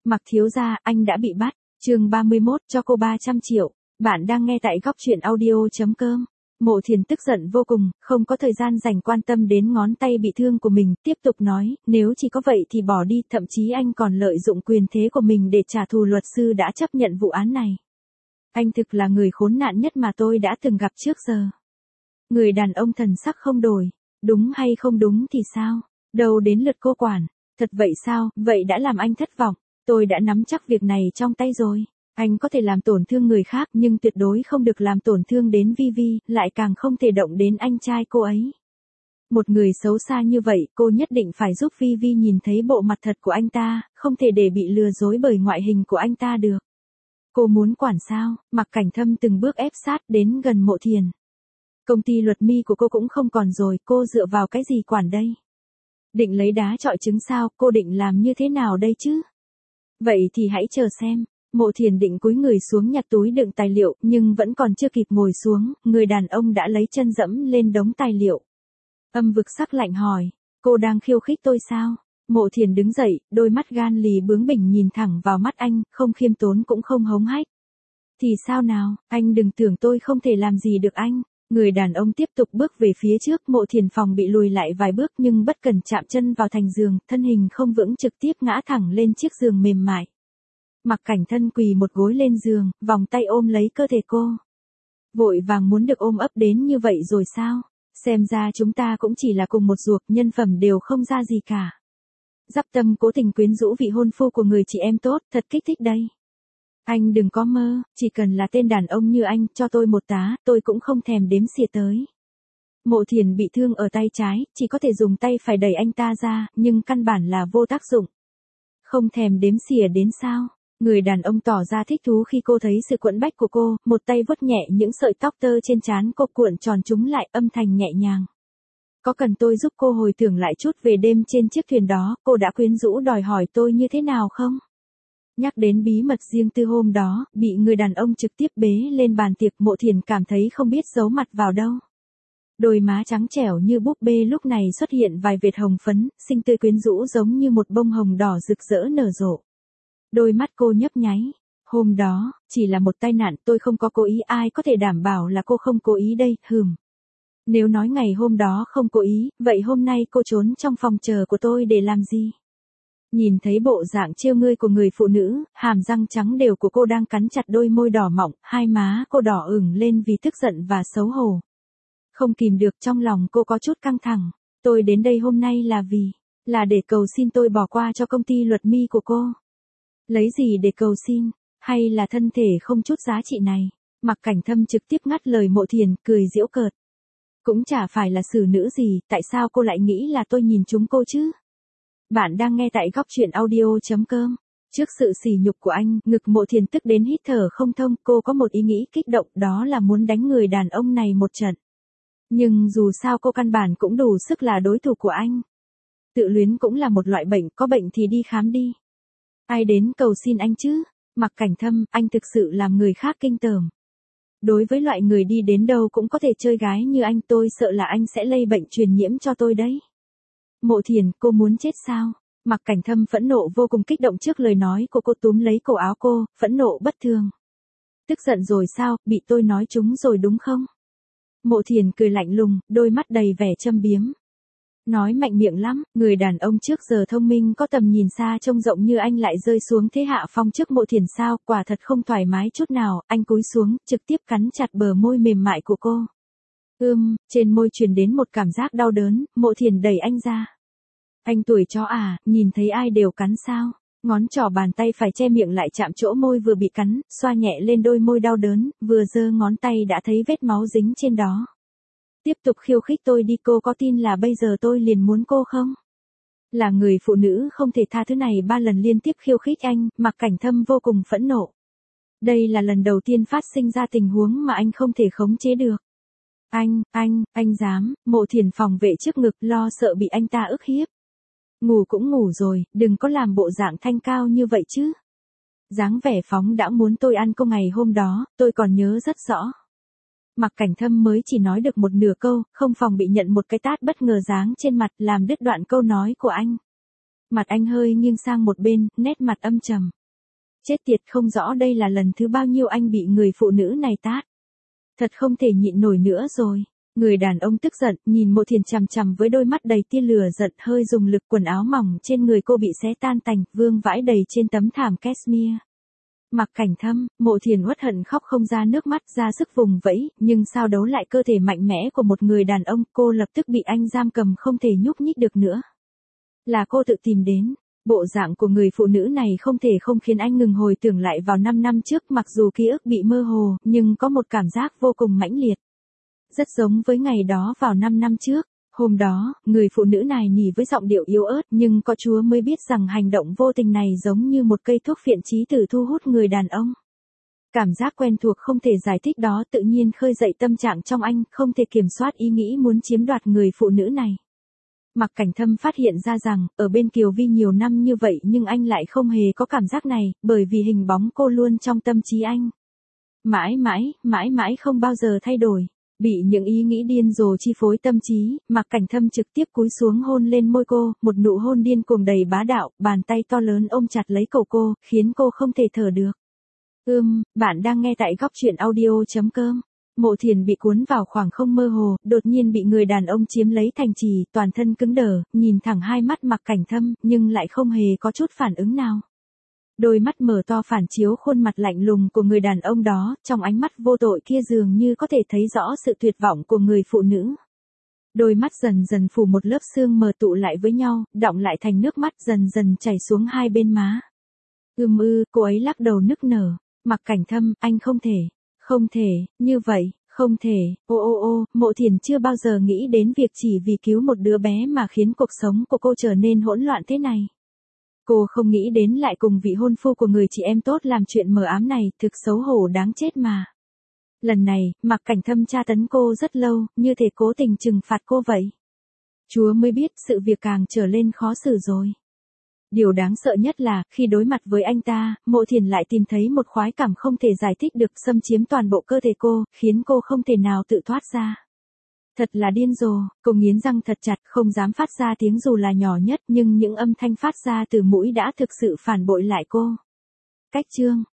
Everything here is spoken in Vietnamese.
Mặc thiếu gia, anh đã bị bắt. Chương 31, cho cô 300 triệu. Bạn đang nghe tại góc truyện audio.com. Mộ Thiền tức giận vô cùng, không có thời gian dành quan tâm đến ngón tay bị thương của mình, tiếp tục nói, nếu chỉ có vậy thì bỏ đi, thậm chí anh còn lợi dụng quyền thế của mình để trả thù luật sư đã chấp nhận vụ án này. Anh thực là người khốn nạn nhất mà tôi đã từng gặp trước giờ. Người đàn ông thần sắc không đổi, đúng hay không đúng thì sao, đâu đến lượt cô quản, thật vậy sao, vậy đã làm anh thất vọng, tôi đã nắm chắc việc này trong tay rồi. Anh có thể làm tổn thương người khác nhưng tuyệt đối không được làm tổn thương đến Vi, lại càng không thể động đến anh trai cô ấy. Một người xấu xa như vậy, cô nhất định phải giúp Vi nhìn thấy bộ mặt thật của anh ta, không thể để bị lừa dối bởi ngoại hình của anh ta được. Cô muốn quản sao? Mặc Cảnh Thâm từng bước ép sát đến gần Mộ Thiền. Công ty luật mi của cô cũng không còn rồi, cô dựa vào cái gì quản đây? Định lấy đá chọi trứng sao, cô định làm như thế nào đây chứ? Vậy thì hãy chờ xem. Mộ Thiền định cúi người xuống nhặt túi đựng tài liệu, nhưng vẫn còn chưa kịp ngồi xuống, người đàn ông đã lấy chân dẫm lên đống tài liệu. Âm vực sắc lạnh hỏi, cô đang khiêu khích tôi sao? Mộ Thiền đứng dậy, đôi mắt gan lì bướng bỉnh nhìn thẳng vào mắt anh, không khiêm tốn cũng không hống hách. Thì sao nào, anh đừng tưởng tôi không thể làm gì được anh. Người đàn ông tiếp tục bước về phía trước, Mộ Thiền phòng bị lùi lại vài bước nhưng bất cần chạm chân vào thành giường, thân hình không vững trực tiếp ngã thẳng lên chiếc giường mềm mại. Mặc Cảnh thân quỳ một gối lên giường, vòng tay ôm lấy cơ thể cô. Vội vàng muốn được ôm ấp đến như vậy rồi sao? Xem ra chúng ta cũng chỉ là cùng một ruột, nhân phẩm đều không ra gì cả. Dắp tâm cố tình quyến rũ vị hôn phu của người chị em tốt, thật kích thích đây. Anh đừng có mơ, chỉ cần là tên đàn ông như anh, cho tôi một tá, tôi cũng không thèm đếm xỉa tới. Mộ Thiền bị thương ở tay trái, chỉ có thể dùng tay phải đẩy anh ta ra, nhưng căn bản là vô tác dụng. Không thèm đếm xỉa đến sao? Người đàn ông tỏ ra thích thú khi cô thấy sự quẫn bách của cô, một tay vuốt nhẹ những sợi tóc tơ trên trán cô cuộn tròn chúng lại, âm thanh nhẹ nhàng. Có cần tôi giúp cô hồi tưởng lại chút về đêm trên chiếc thuyền đó, cô đã quyến rũ đòi hỏi tôi như thế nào không? Nhắc đến bí mật riêng tư hôm đó, bị người đàn ông trực tiếp bế lên bàn tiệc, Mộ Thiền cảm thấy không biết giấu mặt vào đâu. Đôi má trắng trẻo như búp bê lúc này xuất hiện vài vệt hồng phấn, xinh tươi quyến rũ giống như một bông hồng đỏ rực rỡ nở rộ. Đôi mắt cô nhấp nháy. Hôm đó, chỉ là một tai nạn, tôi không có cố ý, ai có thể đảm bảo là cô không cố ý đây, Nếu nói ngày hôm đó không cố ý, vậy hôm nay cô trốn trong phòng chờ của tôi để làm gì? Nhìn thấy bộ dạng trêu ngươi của người phụ nữ, hàm răng trắng đều của cô đang cắn chặt đôi môi đỏ mọng, hai má cô đỏ ửng lên vì tức giận và xấu hổ. Không kìm được, trong lòng cô có chút căng thẳng. Tôi đến đây hôm nay là để cầu xin tôi bỏ qua cho công ty luật mi của cô. Lấy gì để cầu xin, hay là thân thể không chút giá trị này? Mặc Cảnh Thâm trực tiếp ngắt lời Mộ Thiền, cười giễu cợt. Cũng chả phải là xử nữ gì, tại sao cô lại nghĩ là tôi nhìn trúng cô chứ? Bạn đang nghe tại góc truyện audio.com. Trước sự sỉ nhục của anh, ngực Mộ Thiền tức đến hít thở không thông, cô có một ý nghĩ kích động, đó là muốn đánh người đàn ông này một trận. Nhưng dù sao cô căn bản cũng đủ sức là đối thủ của anh. Tự luyến cũng là một loại bệnh, có bệnh thì đi khám đi. Ai đến cầu xin anh chứ? Mặc Cảnh Thâm, anh thực sự làm người khác kinh tởm. Đối với loại người đi đến đâu cũng có thể chơi gái như anh, tôi sợ là anh sẽ lây bệnh truyền nhiễm cho tôi đấy. Mộ Thiền, cô muốn chết sao? Mặc Cảnh Thâm phẫn nộ vô cùng, kích động trước lời nói của cô, túm lấy cổ áo cô, phẫn nộ bất thường. Tức giận rồi sao, bị tôi nói trúng rồi đúng không? Mộ Thiền cười lạnh lùng, đôi mắt đầy vẻ châm biếm. Nói mạnh miệng lắm, người đàn ông trước giờ thông minh có tầm nhìn xa trông rộng như anh lại rơi xuống thế hạ phong trước Mộ Thiền sao, quả thật không thoải mái chút nào, anh cúi xuống, trực tiếp cắn chặt bờ môi mềm mại của cô. Trên môi truyền đến một cảm giác đau đớn, Mộ Thiền đẩy anh ra. Anh tuổi chó à, nhìn thấy ai đều cắn sao? Ngón trỏ bàn tay phải che miệng lại chạm chỗ môi vừa bị cắn, xoa nhẹ lên đôi môi đau đớn, vừa giơ ngón tay đã thấy vết máu dính trên đó. Tiếp tục khiêu khích tôi đi, cô có tin là bây giờ tôi liền muốn cô không? Là người phụ nữ không thể tha thứ này 3 lần liên tiếp khiêu khích anh, Mặc Cảnh Thâm vô cùng phẫn nộ. Đây là lần đầu tiên phát sinh ra tình huống mà anh không thể khống chế được. Anh dám, Mộ Thiền phòng vệ trước ngực, lo sợ bị anh ta ức hiếp. Ngủ cũng ngủ rồi, đừng có làm bộ dạng thanh cao như vậy chứ. Dáng vẻ phóng đã muốn tôi ăn cô ngày hôm đó, tôi còn nhớ rất rõ. Mặc Cảnh Thâm mới chỉ nói được một nửa câu, không phòng bị nhận một cái tát bất ngờ giáng trên mặt, làm đứt đoạn câu nói của anh. Mặt anh hơi nghiêng sang một bên, nét mặt âm trầm. Chết tiệt, không rõ đây là lần thứ bao nhiêu anh bị người phụ nữ này tát. Thật không thể nhịn nổi nữa rồi. Người đàn ông tức giận, nhìn Mộ Thiền chằm chằm với đôi mắt đầy tia lửa giận, hơi dùng lực, quần áo mỏng trên người cô bị xé tan tành, vương vãi đầy trên tấm thảm cashmere. Mặc Cảnh Thâm, Mộ Thiền uất hận khóc không ra nước mắt, ra sức vùng vẫy, nhưng sao đấu lại cơ thể mạnh mẽ của một người đàn ông, cô lập tức bị anh giam cầm không thể nhúc nhích được nữa. Là cô tự tìm đến. Bộ dạng của người phụ nữ này không thể không khiến anh ngừng hồi tưởng lại vào 5 năm trước, mặc dù ký ức bị mơ hồ, nhưng có một cảm giác vô cùng mãnh liệt. Rất giống với ngày đó vào 5 năm trước. Hôm đó, người phụ nữ này nỉ với giọng điệu yếu ớt, nhưng có Chúa mới biết rằng hành động vô tình này giống như một cây thuốc phiện chí tử thu hút người đàn ông. Cảm giác quen thuộc không thể giải thích đó tự nhiên khơi dậy tâm trạng trong anh, không thể kiểm soát ý nghĩ muốn chiếm đoạt người phụ nữ này. Mặc Cảnh Thâm phát hiện ra rằng, ở bên Kiều Vi nhiều năm như vậy nhưng anh lại không hề có cảm giác này, bởi vì hình bóng cô luôn trong tâm trí anh. Mãi mãi không bao giờ thay đổi. Bị những ý nghĩ điên rồ chi phối tâm trí, Mặc Cảnh Thâm trực tiếp cúi xuống hôn lên môi cô, một nụ hôn điên cuồng đầy bá đạo, bàn tay to lớn ôm chặt lấy cổ cô, khiến cô không thể thở được. Bạn đang nghe tại góc truyện audio.com. Mộ Thiền bị cuốn vào khoảng không mơ hồ, đột nhiên bị người đàn ông chiếm lấy thành trì, toàn thân cứng đờ, nhìn thẳng hai mắt Mặc Cảnh Thâm, nhưng lại không hề có chút phản ứng nào. Đôi mắt mở to phản chiếu khuôn mặt lạnh lùng của người đàn ông đó, trong ánh mắt vô tội kia dường như có thể thấy rõ sự tuyệt vọng của người phụ nữ. Đôi mắt dần dần phủ một lớp sương mờ tụ lại với nhau, đọng lại thành nước mắt dần dần chảy xuống hai bên má. Cô ấy lắc đầu nức nở. Mặc Cảnh Thâm, anh không thể, như vậy, không thể, Mộ Thiền chưa bao giờ nghĩ đến việc chỉ vì cứu một đứa bé mà khiến cuộc sống của cô trở nên hỗn loạn thế này. Cô không nghĩ đến lại cùng vị hôn phu của người chị em tốt làm chuyện mờ ám này, thực xấu hổ đáng chết mà. Lần này, Mặc Cảnh Thâm tra tấn cô rất lâu, như thể cố tình trừng phạt cô vậy. Chúa mới biết sự việc càng trở lên khó xử rồi. Điều đáng sợ nhất là, khi đối mặt với anh ta, Mộ Thiền lại tìm thấy một khoái cảm không thể giải thích được xâm chiếm toàn bộ cơ thể cô, khiến cô không thể nào tự thoát ra. Thật là điên rồ, cô nghiến răng thật chặt, không dám phát ra tiếng dù là nhỏ nhất, nhưng những âm thanh phát ra từ mũi đã thực sự phản bội lại cô. Cách chương